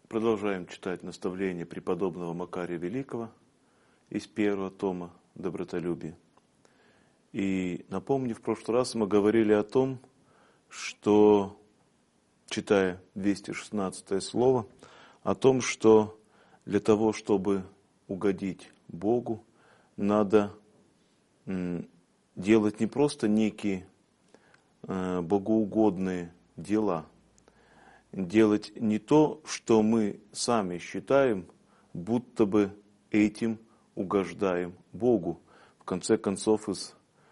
Продолжаем читать наставления преподобного Макария Великого из первого тома «Добротолюбие». И напомню, в прошлый раз мы говорили о том, что, читая 216 слово, о том, что для того, чтобы угодить Богу, надо делать не просто некие богоугодные дела, делать не то, что мы сами считаем, будто бы этим угождаем Богу. В конце концов, из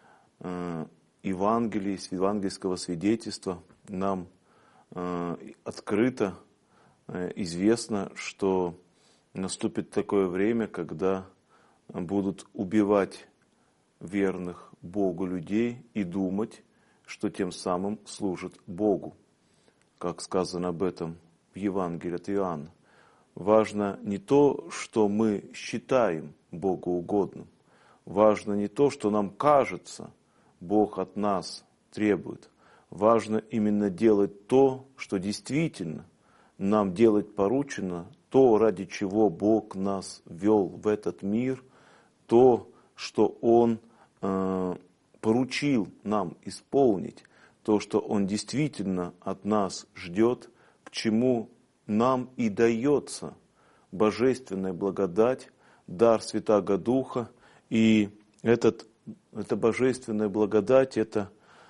Евангелия, из евангельского свидетельства нам открыто известно, что наступит такое время, когда будут убивать верных Богу людей и думать, что тем самым служат Богу. Как сказано об этом в Евангелии от Иоанна. Важно не то, что мы считаем Богу угодным. Важно не то, что нам кажется, Бог от нас требует. Важно именно делать то, что действительно нам делать поручено, то, ради чего Бог нас ввел в этот мир, то, что Он поручил нам исполнить, то, что Он действительно от нас ждет, к чему нам и дается божественная благодать, дар Святаго Духа. И эта божественная благодать, это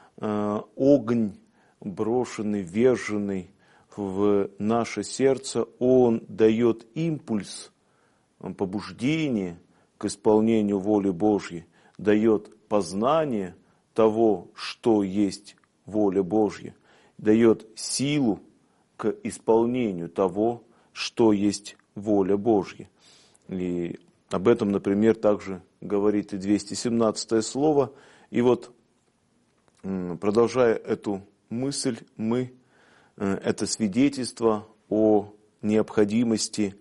огонь, брошенный, вверженный в наше сердце, он дает импульс, побуждение к исполнению воли Божьей, дает познание того, что есть воля Божья, дает силу к исполнению того, что есть воля Божья. И об этом, например, также говорит и 217 слово. И вот, продолжая эту мысль, это свидетельство о необходимости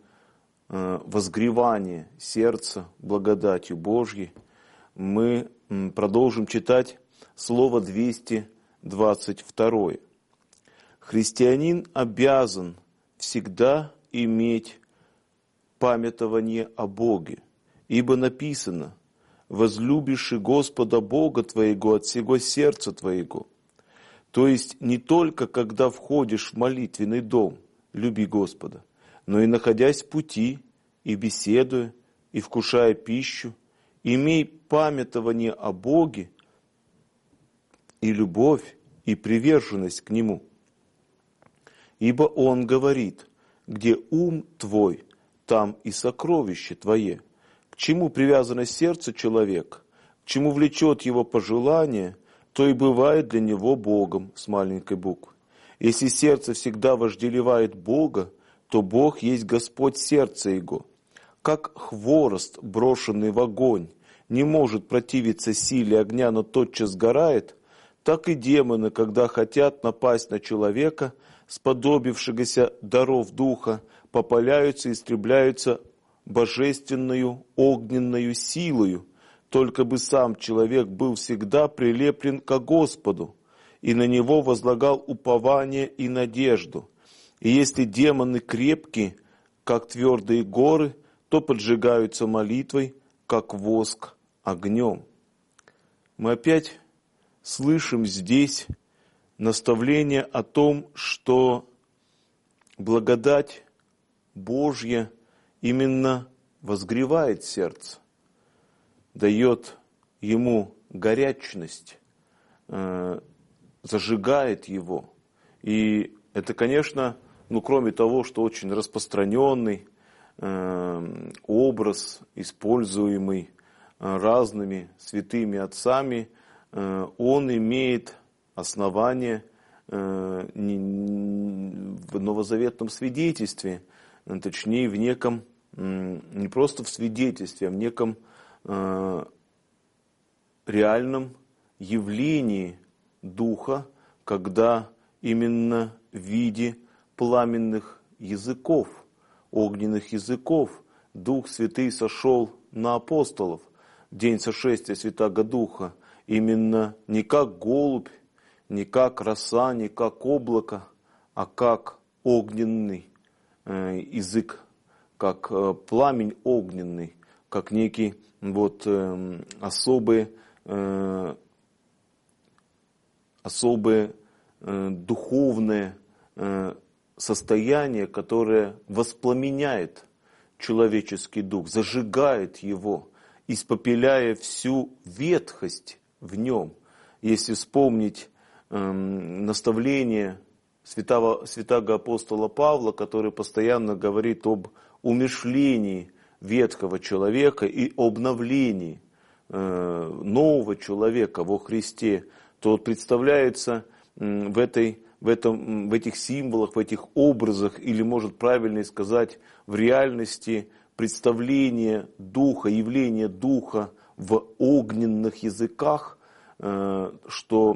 возгревания сердца благодатью Божьей, мы продолжим читать слово 222. Христианин обязан всегда иметь памятование о Боге, ибо написано: «Возлюбишь Господа Бога твоего от всего сердца твоего». То есть не только когда входишь в молитвенный дом, люби Господа, но и находясь в пути, и беседуя, и вкушая пищу, имей памятование о Боге, и любовь, и приверженность к Нему. Ибо Он говорит: где ум твой, там и сокровище твое. К чему привязано сердце человека, к чему влечет его пожелание, то и бывает для него Богом с маленькой буквы. Если сердце всегда вожделевает Бога, то Бог есть Господь сердца его. Как хворост, брошенный в огонь, не может противиться силе огня, но тотчас сгорает, так и демоны, когда хотят напасть на человека, сподобившегося даров духа, попаляются и истребляются божественную огненную силою, только бы сам человек был всегда прилеплен ко Господу и на Него возлагал упование и надежду. И если демоны крепки, как твердые горы, то поджигаются молитвой, как воск огнем. Мы опять слышим здесь наставление о том, что благодать Божья именно возгревает сердце, дает ему горячность, зажигает его. И это, конечно, кроме того, что очень распространенный образ, используемый разными святыми отцами, он имеет основание в новозаветном свидетельстве, точнее в неком, не просто в свидетельстве, а в неком реальном явлении Духа, когда именно в виде пламенных языков, огненных языков, Дух Святый сошел на апостолов в день сошествия Святаго Духа, именно не как голубь, не как роса, не как облако, а как огненный язык, как пламень огненный, как некий вот особые духовное состояние, которое воспламеняет человеческий дух, зажигает его, испепеляя всю ветхость в нем. Если вспомнить наставление святого апостола Павла, который постоянно говорит об умерщвлении ветхого человека и обновлении нового человека во Христе, то представляется в этих символах, в этих образах, или, может правильнее сказать, в реальности представление Духа, явление Духа в огненных языках, что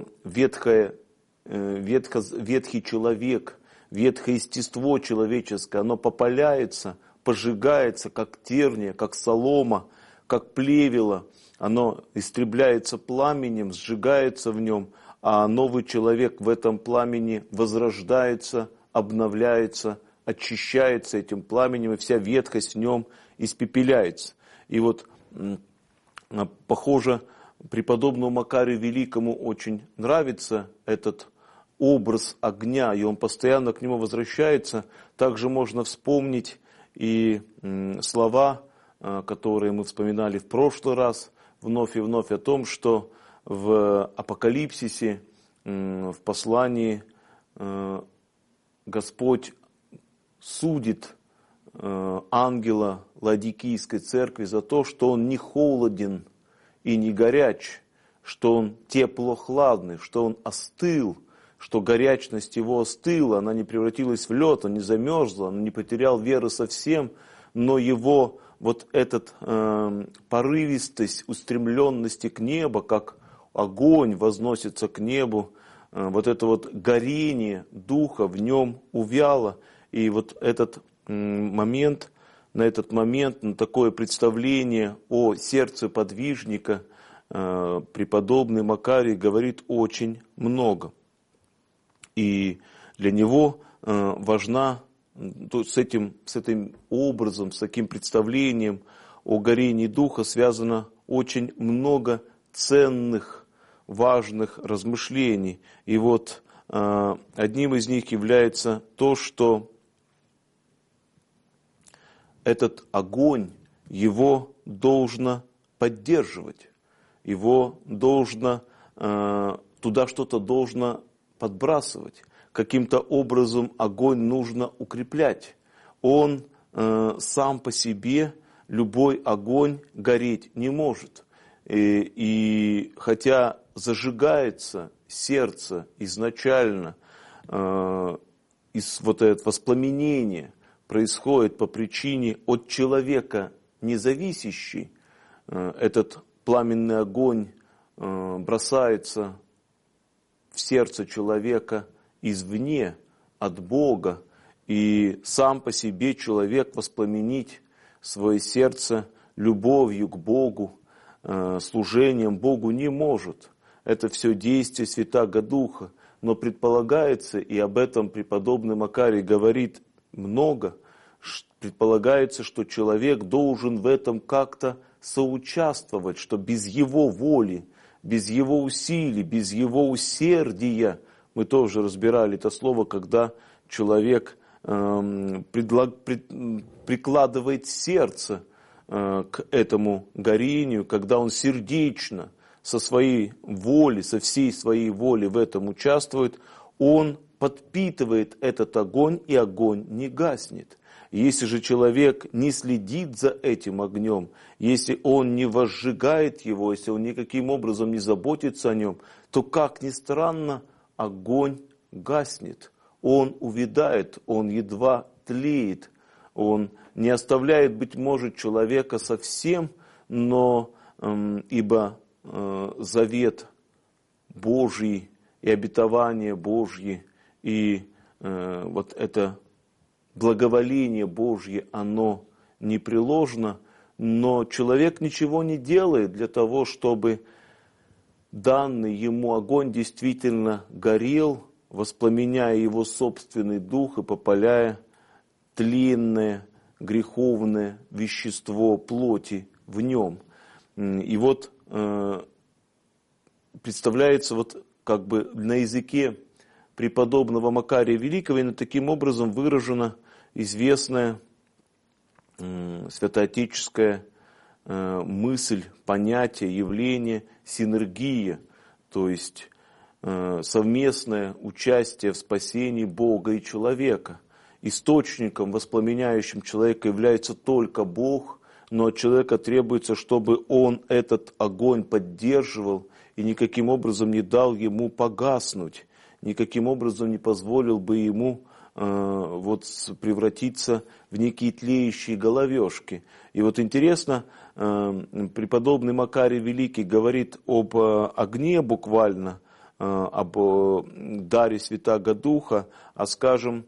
ветхий человек, ветхое естество человеческое, оно попаляется, пожигается, как терния, как солома, как плевело, оно истребляется пламенем, сжигается в нем, а новый человек в этом пламени возрождается, обновляется, очищается этим пламенем, и вся ветхость в нем испепеляется. И вот, похоже, преподобному Макарию Великому очень нравится этот образ огня, и он постоянно к нему возвращается. Также можно вспомнить и слова, которые мы вспоминали в прошлый раз, вновь и вновь о том, что в Апокалипсисе, в послании Господь судит ангела Ладикийской церкви за то, что он не холоден и не горяч, что он тепло-хладный, что он остыл, что горячность его остыла, она не превратилась в лед, он не замерзла, он не потерял веры совсем, но его вот эта порывистость, устремленности к небу, как огонь возносится к небу, вот это вот горение духа в нем увяло, и вот этот момент, на такое представление о сердце подвижника преподобный Макарий говорит очень много. И для него важна с этим образом, с таким представлением о горении духа связано очень много ценных, важных размышлений. И вот одним из них является то, что этот огонь, его должно поддерживать, его должно, туда что-то должно подбрасывать. Каким-то образом огонь нужно укреплять. Он сам по себе, любой огонь, гореть не может. И хотя зажигается сердце изначально, вот это воспламенение происходит по причине от человека независящей, этот пламенный огонь бросается в сердце человека извне, от Бога, и сам по себе человек воспламенить свое сердце любовью к Богу, служением Богу не может. Это все действие Святаго Духа, но предполагается, и об этом преподобный Макарий говорит много, предполагается, что человек должен в этом как-то соучаствовать, что без его воли, без его усилий, без его усердия, мы тоже разбирали это слово, когда человек прикладывает сердце к этому горению, когда он сердечно, со своей воли, со всей своей воли в этом участвует, он подпитывает этот огонь, и огонь не гаснет. Если же человек не следит за этим огнем, если он не возжигает его, если он никаким образом не заботится о нем, то, как ни странно, огонь гаснет, он увядает, он едва тлеет, он не оставляет, быть может, человека совсем, но ибо завет Божий и обетование Божье и вот это благоволение Божье, оно непреложно, но человек ничего не делает для того, чтобы данный ему огонь действительно горел, воспламеняя его собственный дух и попаляя тленное, греховное вещество плоти в нем. И вот представляется вот как бы на языке преподобного Макария Великого именно таким образом выражена известная святоотеческая мысль, понятие, явление синергия, то есть совместное участие в спасении Бога и человека. Источником, воспламеняющим человека является только Бог, но от человека требуется, чтобы он этот огонь поддерживал и никаким образом не дал ему погаснуть, никаким образом не позволил бы ему превратиться в некие тлеющие головешки. И вот интересно, преподобный Макарий Великий говорит об огне буквально, об даре Святаго Духа, а скажем,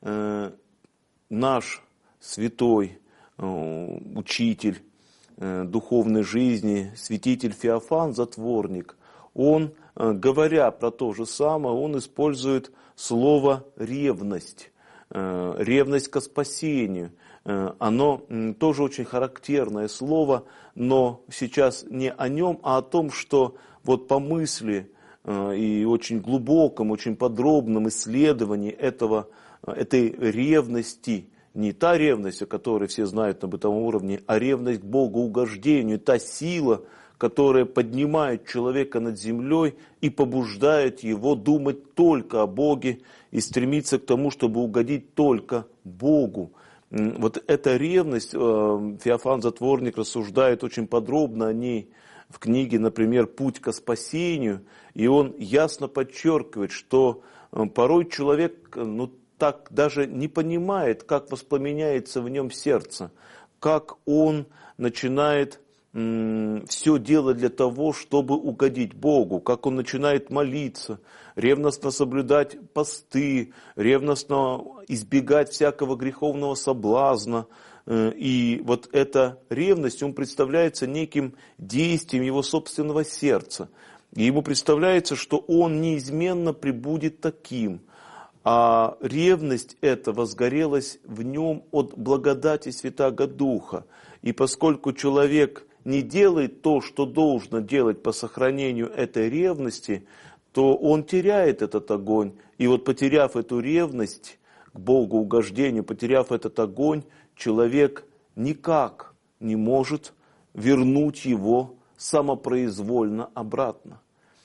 наш святой учитель духовной жизни, святитель Феофан Затворник, он, говоря про то же самое, он использует слово «ревность», ревность ко спасению. Оно тоже очень характерное слово, но сейчас не о нем, а о том, что вот по мысли и очень глубоком, очень подробном исследовании этой ревности, не та ревность, о которой все знают на бытовом уровне, а ревность к богоугождению, та сила, которая поднимает человека над землей и побуждает его думать только о Боге и стремиться к тому, чтобы угодить только Богу. Вот эта ревность, Феофан Затворник рассуждает очень подробно о ней в книге, например, «Путь ко спасению», и он ясно подчеркивает, что порой человек так даже не понимает, как воспламеняется в нем сердце, как он начинает все делать для того, чтобы угодить Богу, как он начинает молиться, ревностно соблюдать посты, ревностно избегать всякого греховного соблазна. И вот эта ревность, он представляется неким действием его собственного сердца. И ему представляется, что он неизменно пребудет таким. А ревность эта возгорелась в нем от благодати Святаго Духа. И поскольку человек не делает то, что должно делать по сохранению этой ревности, то он теряет этот огонь. И вот потеряв эту ревность к Богу угождению, потеряв этот огонь, человек никак не может вернуть его самопроизвольно обратно.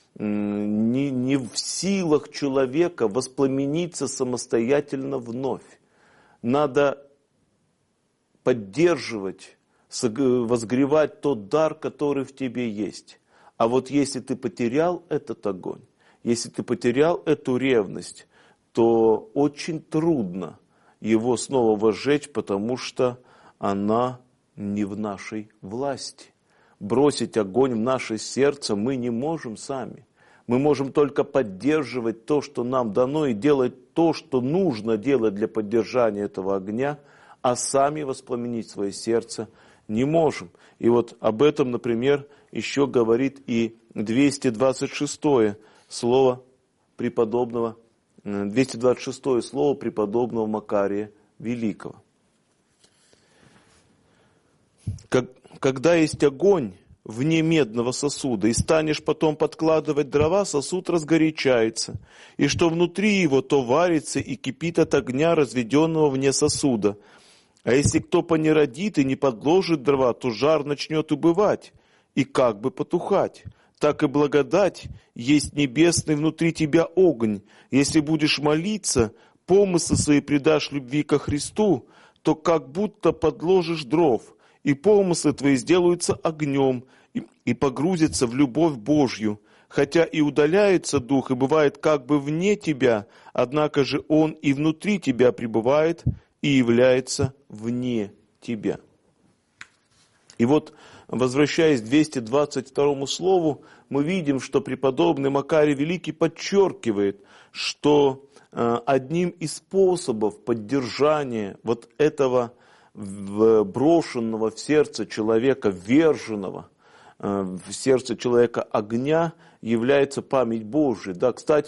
Не в силах человека воспламениться самостоятельно вновь. Надо поддерживать, возгревать тот дар, который в тебе есть. А вот если ты потерял этот огонь, если ты потерял эту ревность, то очень трудно его снова возжечь, потому что она не в нашей власти. Бросить огонь в наше сердце мы не можем сами. Мы можем только поддерживать то, что нам дано, и делать то, что нужно делать для поддержания этого огня, а сами воспламенить свое сердце не можем. И вот об этом, например, еще говорит и 226 слово преподобного, 226 слово преподобного Макария Великого. Когда есть огонь вне медного сосуда, и станешь потом подкладывать дрова, сосуд разгорячается, и что внутри его, то варится и кипит от огня, разведенного вне сосуда. А если кто понеродит и не подложит дрова, то жар начнет убывать и как бы потухать. Так и благодать есть небесный внутри тебя огонь. Если будешь молиться, помыслы свои предашь любви ко Христу, то как будто подложишь дров, и помыслы твои сделаются огнем и погрузятся в любовь Божью. Хотя и удаляется дух, и бывает как бы вне тебя, однако же он и внутри тебя пребывает и является вне тебя. И вот, возвращаясь к 222 слову, мы видим, что преподобный Макарий Великий подчеркивает, что одним из способов поддержания вот этого брошенного в сердце человека, вверженного в сердце человека огня, является память Божия. Да, кстати,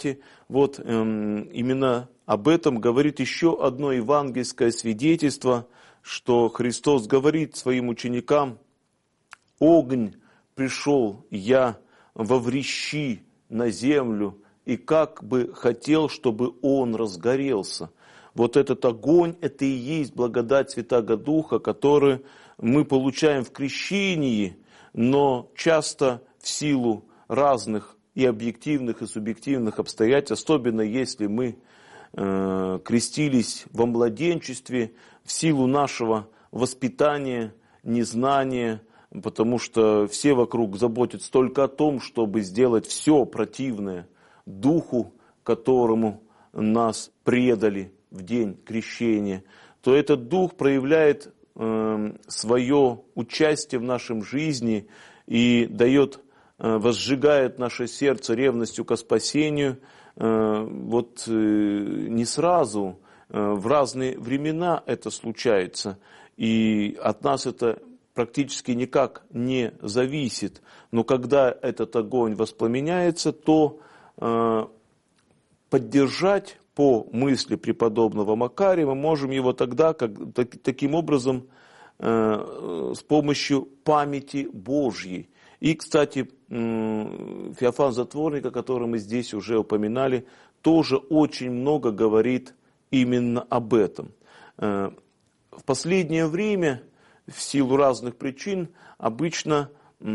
Вот именно об этом говорит еще одно евангельское свидетельство, что Христос говорит своим ученикам: «Огонь пришел я во врещи на землю, и как бы хотел, чтобы он разгорелся». Вот этот огонь, это и есть благодать Святаго Духа, которую мы получаем в крещении, но часто в силу разных и объективных, и субъективных обстоятельств, особенно если мы крестились во младенчестве, в силу нашего воспитания, незнания, потому что все вокруг заботятся только о том, чтобы сделать все противное Духу, которому нас предали в день крещения, то этот Дух проявляет свое участие в нашем жизни и дает, возжигает наше сердце ревностью ко спасению. Вот не сразу, в разные времена это случается, и от нас это практически никак не зависит. Но когда этот огонь воспламеняется, то поддержать по мысли преподобного Макария мы можем его тогда, таким образом, с помощью памяти Божьей. И, кстати, Феофан Затворник, о котором мы здесь уже упоминали, тоже очень много говорит именно об этом. В последнее время, в силу разных причин, обычно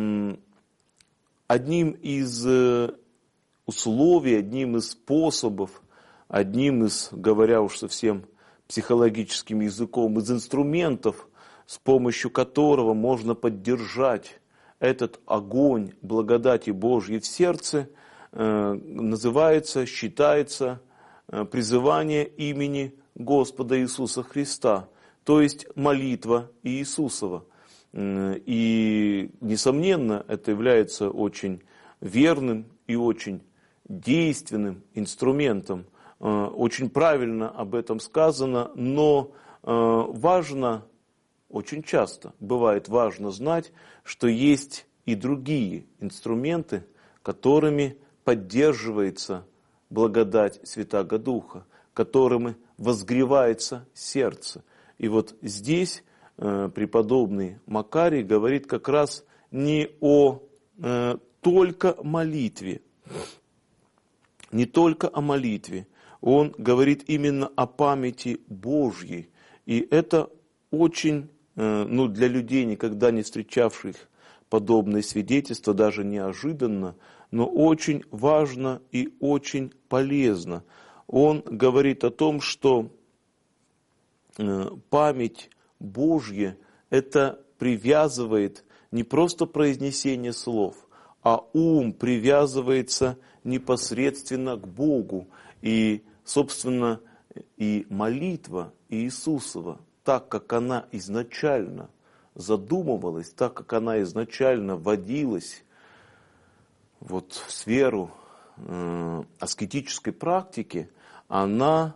одним из условий, одним из способов, одним из, говоря уж совсем психологическим языком, из инструментов, с помощью которого можно поддержать этот огонь благодати Божьей в сердце, называется, считается призывание имени Господа Иисуса Христа, то есть молитва Иисусова. И, несомненно, это является очень верным и очень действенным инструментом. Очень правильно об этом сказано, но важно, очень часто бывает важно знать, что есть и другие инструменты, которыми поддерживается благодать Святаго Духа, которыми возгревается сердце. И вот здесь преподобный Макарий говорит как раз не о только молитве, не только о молитве, он говорит именно о памяти Божьей. И это очень, для людей, никогда не встречавших подобные свидетельства, даже неожиданно, но очень важно и очень полезно. Он говорит о том, что память Божья это привязывает не просто произнесение слов, а ум привязывается непосредственно к Богу. И, собственно, и молитва Иисусова, так как она изначально задумывалась, так как она изначально вводилась вот в сферу аскетической практики, она,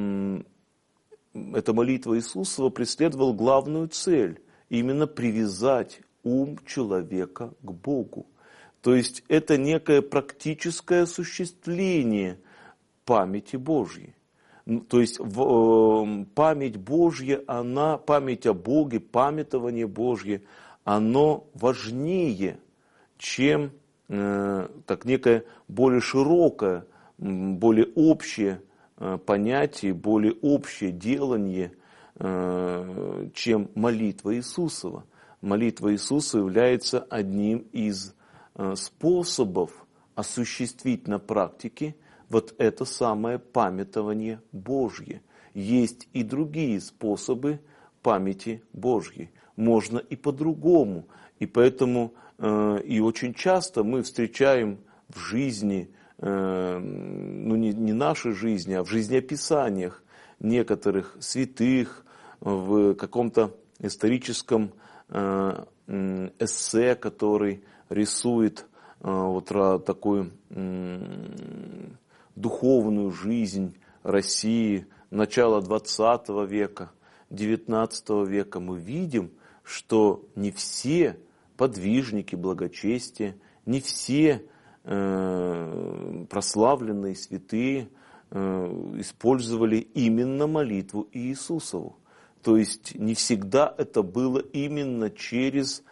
эта молитва Иисусова преследовала главную цель, именно привязать ум человека к Богу. То есть это некое практическое осуществление памяти Божьей. То есть память Божья, память о Боге, памятование Божье, оно важнее, чем некое более широкое, более общее понятие, более общее делание, чем молитва Иисусова. Молитва Иисуса является одним из способов осуществить на практике вот это самое памятование Божье. Есть и другие способы памяти Божьей. Можно и по-другому. И поэтому и очень часто мы встречаем в жизни, не нашей жизни, а в жизнеописаниях некоторых святых, в каком-то историческом эссе, который рисует такую духовную жизнь России начала XX века, XIX века, мы видим, что не все подвижники благочестия, не все прославленные святые использовали именно молитву Иисусову. То есть не всегда это было именно через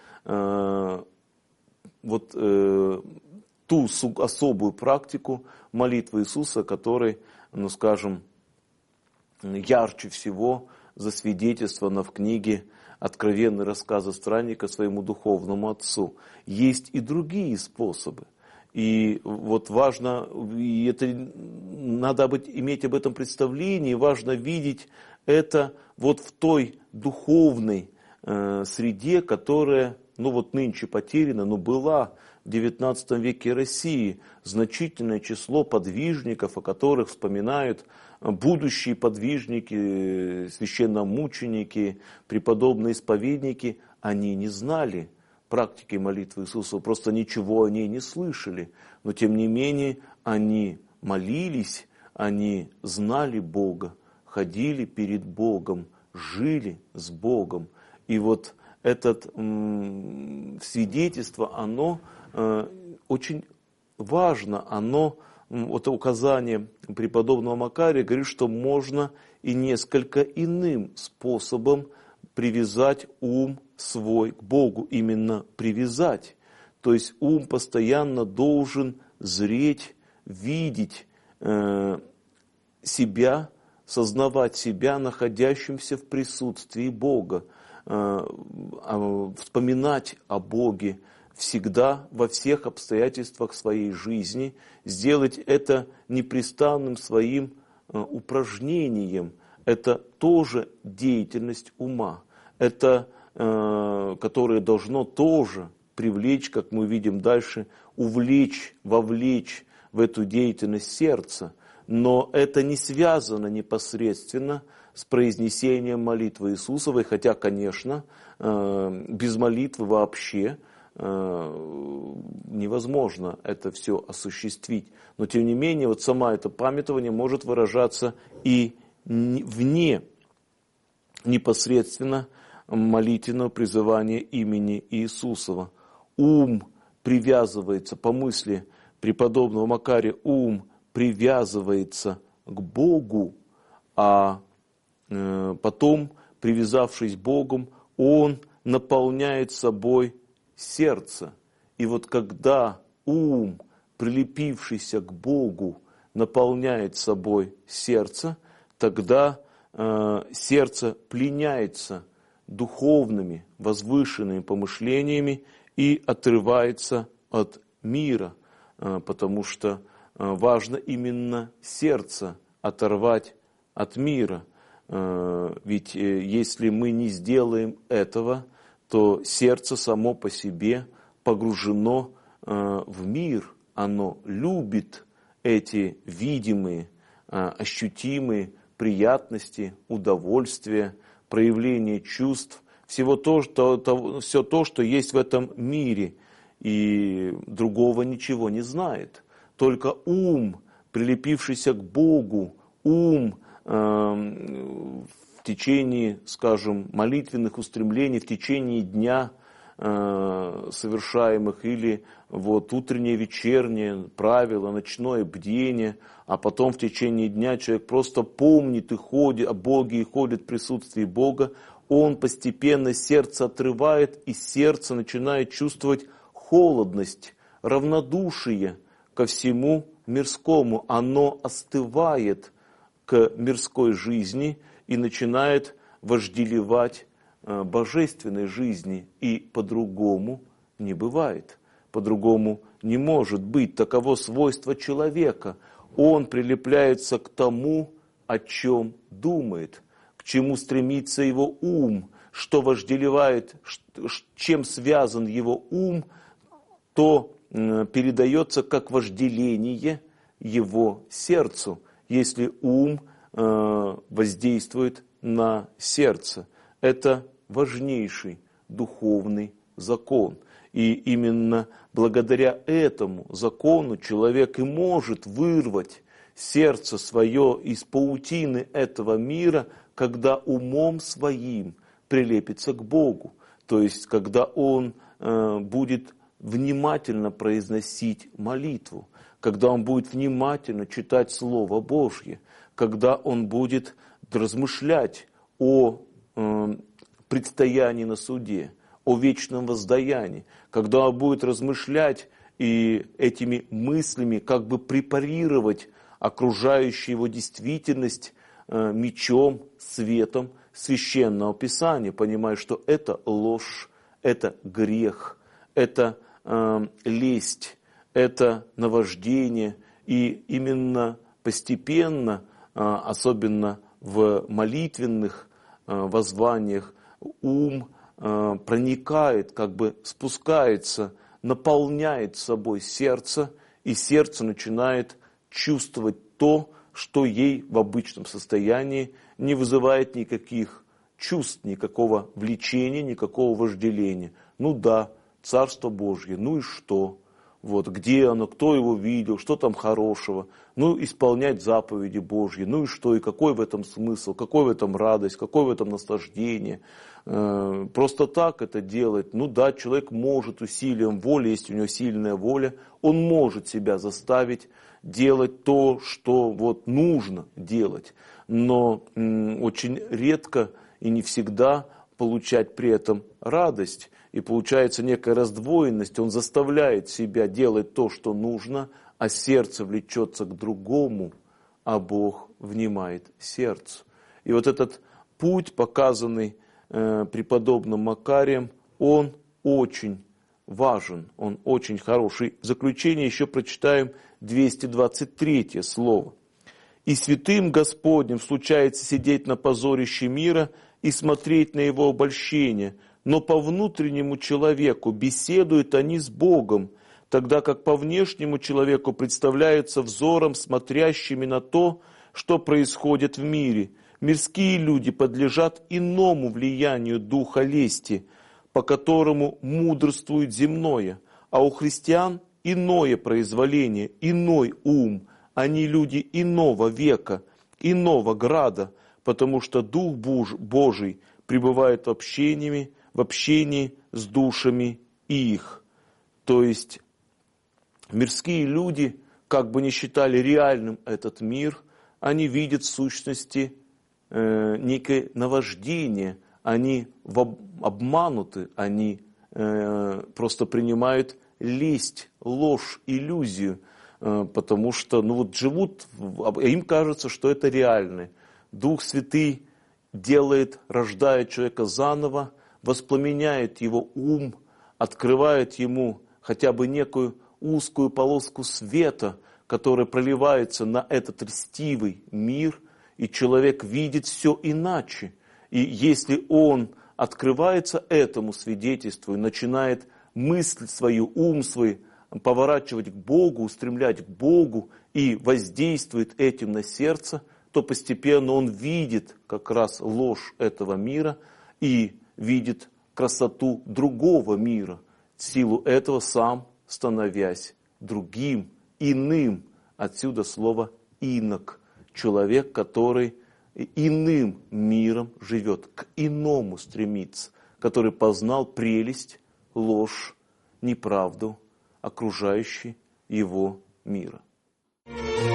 ту особую практику молитвы Иисуса, которой, скажем, ярче всего засвидетельствовано в книге «Откровенные рассказы странника своему духовному отцу». Есть и другие способы. И вот важно, и это надо иметь об этом представление, важно видеть это вот в той духовной среде, которая, нынче потеряна, но была в XIX веке России. Значительное число подвижников, о которых вспоминают будущие подвижники, священномученики, преподобные исповедники, они не знали практики молитвы Иисуса, просто ничего о ней не слышали. Но тем не менее они молились, они знали Бога, ходили перед Богом, жили с Богом. И вот это свидетельство, оно очень важно, указание преподобного Макария говорит, что можно и несколько иным способом привязать ум свой к Богу, именно привязать. То есть ум постоянно должен зреть, видеть себя, сознавать себя находящимся в присутствии Бога, вспоминать о Боге всегда, во всех обстоятельствах своей жизни, сделать это непрестанным своим упражнением. Это тоже деятельность ума, это, которое должно тоже привлечь, как мы видим дальше, увлечь, вовлечь в эту деятельность сердца. Но это не связано непосредственно с произнесением молитвы Иисусовой, хотя, конечно, без молитвы вообще невозможно это все осуществить. Но тем не менее, вот сама это памятование может выражаться и вне непосредственно молитвенного призывания имени Иисусова. Ум привязывается, по мысли преподобного Макария, ум привязывается к Богу, а потом, привязавшись к Богу, он наполняет собой сердце. И вот когда ум, прилепившийся к Богу, наполняет собой сердце, тогда сердце пленяется духовными, возвышенными помышлениями и отрывается от мира, потому что важно именно сердце оторвать от мира. Ведь если мы не сделаем этого, то сердце само по себе погружено в мир. Оно любит эти видимые, ощутимые приятности, удовольствия, проявление чувств, все то, что есть в этом мире, и другого ничего не знает. Только ум, прилепившийся к Богу, ум в течение, скажем, молитвенных устремлений, в течение дня совершаемых, или вот утреннее, вечернее правило, ночное бдение, а потом в течение дня человек просто помнит и ходит о Боге, и ходит в присутствии Бога, он постепенно сердце отрывает, и сердце начинает чувствовать холодность, равнодушие ко всему мирскому. Оно остывает к мирской жизни и начинает вожделевать божественной жизни. И по-другому не бывает, по-другому не может быть. Таково свойство человека. Он прилепляется к тому, о чем думает, к чему стремится его ум, что вожделевает, чем связан его ум, то передается как вожделение его сердцу, если ум воздействует на сердце. Это важнейший духовный закон. И именно благодаря этому закону человек и может вырвать сердце свое из паутины этого мира, когда умом своим прилепится к Богу. То есть, когда он будет внимательно произносить молитву, когда он будет внимательно читать Слово Божье, когда он будет размышлять о предстоянии на суде, о вечном воздаянии, когда он будет размышлять и этими мыслями как бы препарировать окружающую его действительность мечом, светом Священного Писания, понимая, что это ложь, это грех, это лесть, это наваждение. И именно постепенно, особенно в молитвенных воззваниях, ум проникает, как бы спускается, наполняет собой сердце, и сердце начинает чувствовать то, что ей в обычном состоянии не вызывает никаких чувств, никакого влечения, никакого вожделения. Ну да, Царство Божье, ну и что? Вот, где оно, кто его видел, что там хорошего? Ну, исполнять заповеди Божьи, ну и что, и какой в этом смысл, какой в этом радость, какое в этом наслаждение? Просто так это делать? Ну да, человек может усилием воли, если у него сильная воля, он может себя заставить делать то, что вот нужно делать, но очень редко и не всегда получать при этом радость, и получается некая раздвоенность, он заставляет себя делать то, что нужно, а сердце влечется к другому, а Бог внимает сердцу. И вот этот путь, показанный преподобным Макарием, он очень важен, он очень хороший. В заключение еще прочитаем 223 слово. «И святым Господним случается сидеть на позорище мира и смотреть на его обольщение, но по внутреннему человеку беседуют они с Богом, тогда как по внешнему человеку представляются взором, смотрящими на то, что происходит в мире. Мирские люди подлежат иному влиянию духа лести, по которому мудрствует земное, а у христиан иное произволение, иной ум, они люди иного века, иного града, потому что Дух Божий пребывает в общении с душами их». То есть мирские люди, как бы ни считали реальным этот мир, они видят в сущности некое наваждение, они обмануты, они просто принимают лесть, ложь, иллюзию, потому что живут, им кажется, что это реально. Дух Святый рождает человека заново, воспламеняет его ум, открывает ему хотя бы некую узкую полоску света, которая проливается на этот льстивый мир, и человек видит все иначе. И если он открывается этому свидетельству и начинает мысль свою, ум свой поворачивать к Богу, устремлять к Богу и воздействует этим на сердце, то постепенно он видит как раз ложь этого мира и видит красоту другого мира, в силу этого сам становясь другим, иным. Отсюда слово «инок», человек, который иным миром живет, к иному стремится, который познал прелесть, ложь, неправду окружающей его мира.